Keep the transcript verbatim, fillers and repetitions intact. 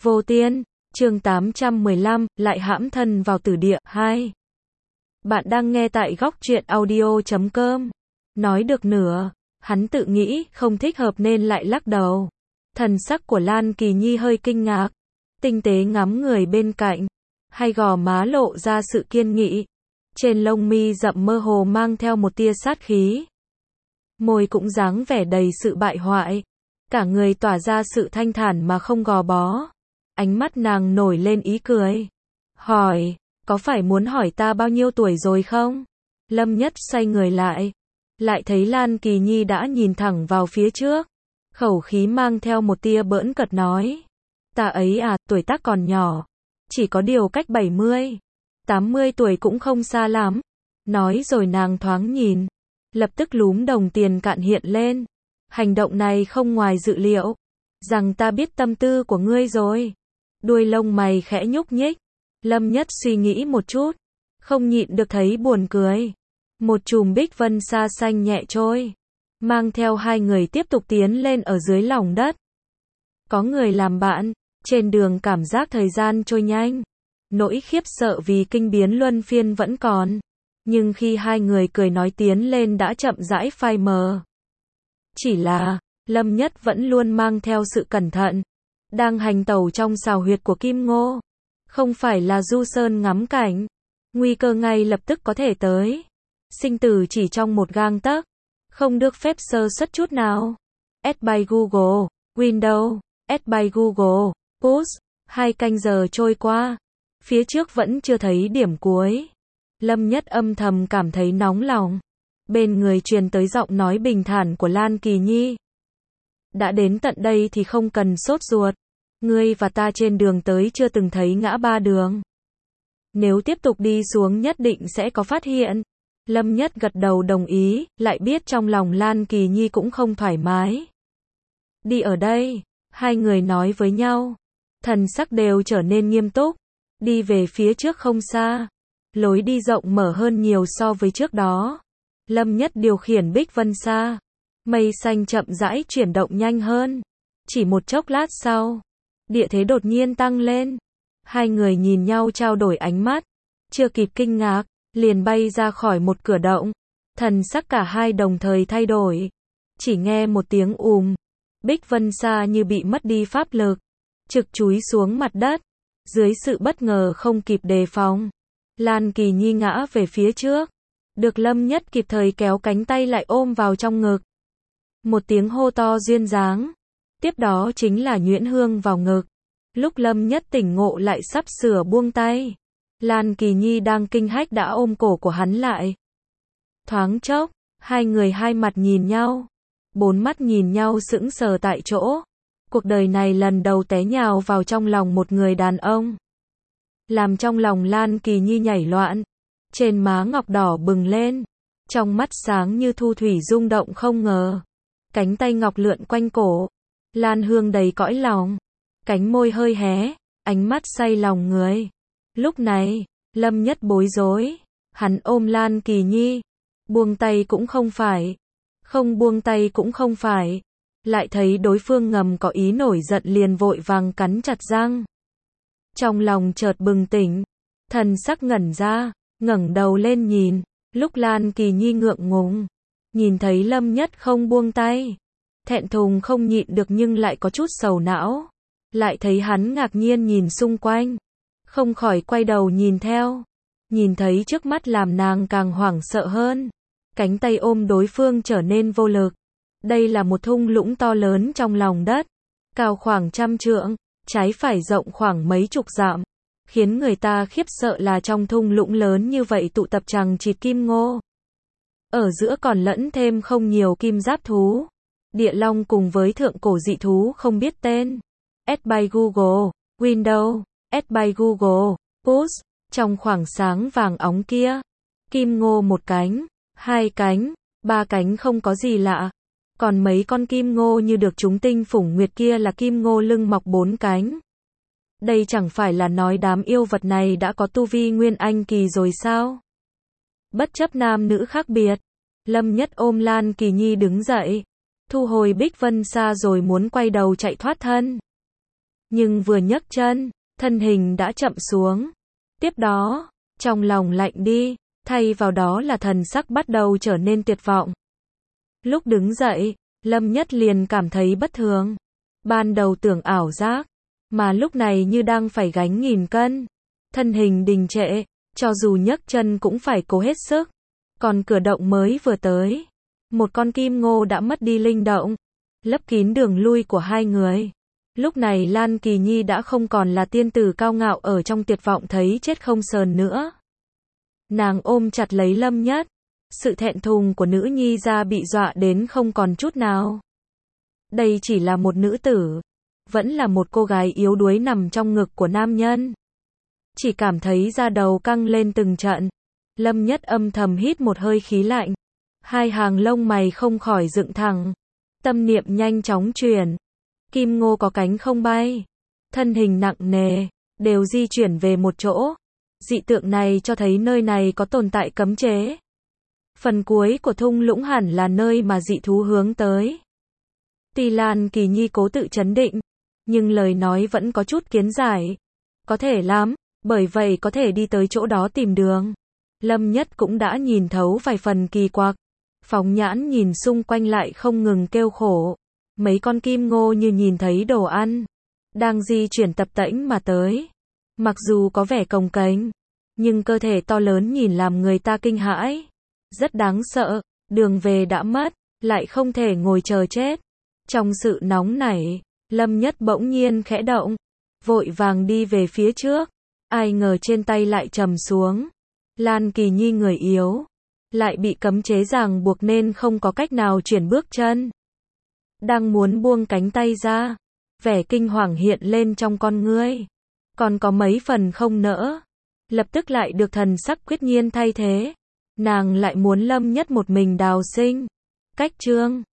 Vô Tiên, chương tám trăm mười lăm, lại hãm thân vào tử địa, hai. Bạn đang nghe tại góc truyện audio chấm com. Nói được nửa, hắn tự nghĩ không thích hợp nên lại lắc đầu. Thần sắc của Lan Kỳ Nhi hơi kinh ngạc, tinh tế ngắm người bên cạnh, hai gò má lộ ra sự kiên nghị. Trên lông mi rậm mơ hồ mang theo một tia sát khí. Môi cũng dáng vẻ đầy sự bại hoại, cả người tỏa ra sự thanh thản mà không gò bó. Ánh mắt nàng nổi lên ý cười. Hỏi, có phải muốn hỏi ta bao nhiêu tuổi rồi không? Lâm Nhất xoay người lại, lại thấy Lan Kỳ Nhi đã nhìn thẳng vào phía trước. Khẩu khí mang theo một tia bỡn cợt nói. Ta ấy à, tuổi tác còn nhỏ, chỉ có điều cách bảy mươi, tám mươi tuổi cũng không xa lắm. Nói rồi nàng thoáng nhìn, lập tức lúm đồng tiền cạn hiện lên. Hành động này không ngoài dự liệu, rằng ta biết tâm tư của ngươi rồi. Đuôi lông mày khẽ nhúc nhích. Lâm Nhất suy nghĩ một chút, không nhịn được thấy buồn cười. Một chùm bích vân sa xanh nhẹ trôi, mang theo hai người tiếp tục tiến lên ở dưới lòng đất. Có người làm bạn, trên đường cảm giác thời gian trôi nhanh. Nỗi khiếp sợ vì kinh biến luân phiên vẫn còn, nhưng khi hai người cười nói tiến lên đã chậm rãi phai mờ. Chỉ là, Lâm Nhất vẫn luôn mang theo sự cẩn thận, đang hành tẩu trong xào huyệt của Kim Ngô. Không phải là du sơn ngắm cảnh, nguy cơ ngay lập tức có thể tới. Sinh tử chỉ trong một gang tấc, không được phép sơ suất chút nào. Add by Google, Windows, Add by Google, Push. Hai canh giờ trôi qua, phía trước vẫn chưa thấy điểm cuối. Lâm Nhất âm thầm cảm thấy nóng lòng. Bên người truyền tới giọng nói bình thản của Lan Kỳ Nhi. Đã đến tận đây thì không cần sốt ruột. Ngươi và ta trên đường tới chưa từng thấy ngã ba đường. Nếu tiếp tục đi xuống nhất định sẽ có phát hiện. Lâm Nhất gật đầu đồng ý, lại biết trong lòng Lan Kỳ Nhi cũng không thoải mái. Đi ở đây, hai người nói với nhau. Thần sắc đều trở nên nghiêm túc. Đi về phía trước không xa. Lối đi rộng mở hơn nhiều so với trước đó. Lâm Nhất điều khiển bích vân sa. Mây xanh chậm rãi chuyển động nhanh hơn. Chỉ một chốc lát sau, địa thế đột nhiên tăng lên. Hai người nhìn nhau trao đổi ánh mắt. Chưa kịp kinh ngạc, liền bay ra khỏi một cửa động. Thần sắc cả hai đồng thời thay đổi. Chỉ nghe một tiếng ùm. Bích vân sa như bị mất đi pháp lực, trực chúi xuống mặt đất. Dưới sự bất ngờ không kịp đề phòng, Lan Kỳ Nhi ngã về phía trước. Được Lâm Nhất kịp thời kéo cánh tay lại ôm vào trong ngực. Một tiếng hô to duyên dáng. Tiếp đó chính là nhuyễn hương vào ngực. Lúc Lâm Nhất tỉnh ngộ lại sắp sửa buông tay, Lan Kỳ Nhi đang kinh hách đã ôm cổ của hắn lại. Thoáng chốc, hai người hai mặt nhìn nhau. Bốn mắt nhìn nhau sững sờ tại chỗ. Cuộc đời này lần đầu té nhào vào trong lòng một người đàn ông. Làm trong lòng Lan Kỳ Nhi nhảy loạn. Trên má ngọc đỏ bừng lên. Trong mắt sáng như thu thủy rung động không ngờ. Cánh tay ngọc lượn quanh cổ. Lan hương đầy cõi lòng. Cánh môi hơi hé. Ánh mắt say lòng người. Lúc này, Lâm Nhất bối rối. Hắn ôm Lan Kỳ Nhi. Buông tay cũng không phải. Không buông tay cũng không phải. Lại thấy đối phương ngầm có ý nổi giận liền vội vàng cắn chặt răng. Trong lòng chợt bừng tỉnh. Thần sắc ngẩn ra, ngẩng đầu lên nhìn. Lúc Lan Kỳ Nhi ngượng ngùng, nhìn thấy Lâm Nhất không buông tay. Thẹn thùng không nhịn được nhưng lại có chút sầu não. Lại thấy hắn ngạc nhiên nhìn xung quanh. Không khỏi quay đầu nhìn theo. Nhìn thấy trước mắt làm nàng càng hoảng sợ hơn. Cánh tay ôm đối phương trở nên vô lực. Đây là một thung lũng to lớn trong lòng đất. Cao khoảng trăm trượng, trái phải rộng khoảng mấy chục dặm. Khiến người ta khiếp sợ là trong thung lũng lớn như vậy tụ tập chằng chịt kim ngô. Ở giữa còn lẫn thêm không nhiều kim giáp thú. Địa long cùng với thượng cổ dị thú không biết tên. Add by Google, Windows, Add by Google, Push. Trong khoảng sáng vàng óng kia, kim ngô một cánh, hai cánh, ba cánh không có gì lạ. Còn mấy con kim ngô như được chúng tinh phủng nguyệt kia là kim ngô lưng mọc bốn cánh. Đây chẳng phải là nói đám yêu vật này đã có tu vi nguyên anh kỳ rồi sao? Bất chấp nam nữ khác biệt, Lâm Nhất ôm Lan Kỳ Nhi đứng dậy, thu hồi bích vân sa rồi muốn quay đầu chạy thoát thân. Nhưng vừa nhấc chân, thân hình đã chậm xuống. Tiếp đó, trong lòng lạnh đi, thay vào đó là thần sắc bắt đầu trở nên tuyệt vọng. Lúc đứng dậy, Lâm Nhất liền cảm thấy bất thường. Ban đầu tưởng ảo giác, mà lúc này như đang phải gánh nghìn cân. Thân hình đình trệ, cho dù nhấc chân cũng phải cố hết sức. Còn cửa động mới vừa tới, một con kim ngô đã mất đi linh động, lấp kín đường lui của hai người. Lúc này Lan Kỳ Nhi đã không còn là tiên tử cao ngạo ở trong tuyệt vọng thấy chết không sờn nữa. Nàng ôm chặt lấy Lâm Nhất, sự thẹn thùng của nữ nhi ra bị dọa đến không còn chút nào. Đây chỉ là một nữ tử, vẫn là một cô gái yếu đuối nằm trong ngực của nam nhân. Chỉ cảm thấy da đầu căng lên từng trận. Lâm Nhất âm thầm hít một hơi khí lạnh. Hai hàng lông mày không khỏi dựng thẳng. Tâm niệm nhanh chóng chuyển. Kim ngô có cánh không bay. Thân hình nặng nề, đều di chuyển về một chỗ. Dị tượng này cho thấy nơi này có tồn tại cấm chế. Phần cuối của thung lũng hẳn là nơi mà dị thú hướng tới. Tuy Lan Kỳ Nhi cố tự trấn định, nhưng lời nói vẫn có chút kiến giải. Có thể lắm, bởi vậy có thể đi tới chỗ đó tìm đường. Lâm Nhất cũng đã nhìn thấu vài phần kỳ quặc. Phóng nhãn nhìn xung quanh lại không ngừng kêu khổ. Mấy con kim ngô như nhìn thấy đồ ăn, đang di chuyển tập tễnh mà tới. Mặc dù có vẻ cồng kềnh, nhưng cơ thể to lớn nhìn làm người ta kinh hãi. Rất đáng sợ, đường về đã mất, lại không thể ngồi chờ chết. Trong sự nóng nảy, Lâm Nhất bỗng nhiên khẽ động, vội vàng đi về phía trước. Ai ngờ trên tay lại trầm xuống. Lan Kỳ Nhi người yếu, lại bị cấm chế ràng buộc nên không có cách nào chuyển bước chân. Đang muốn buông cánh tay ra, vẻ kinh hoàng hiện lên trong con ngươi. Còn có mấy phần không nỡ, lập tức lại được thần sắc quyết nhiên thay thế. Nàng lại muốn Lâm Nhất một mình đào sinh. Cách chương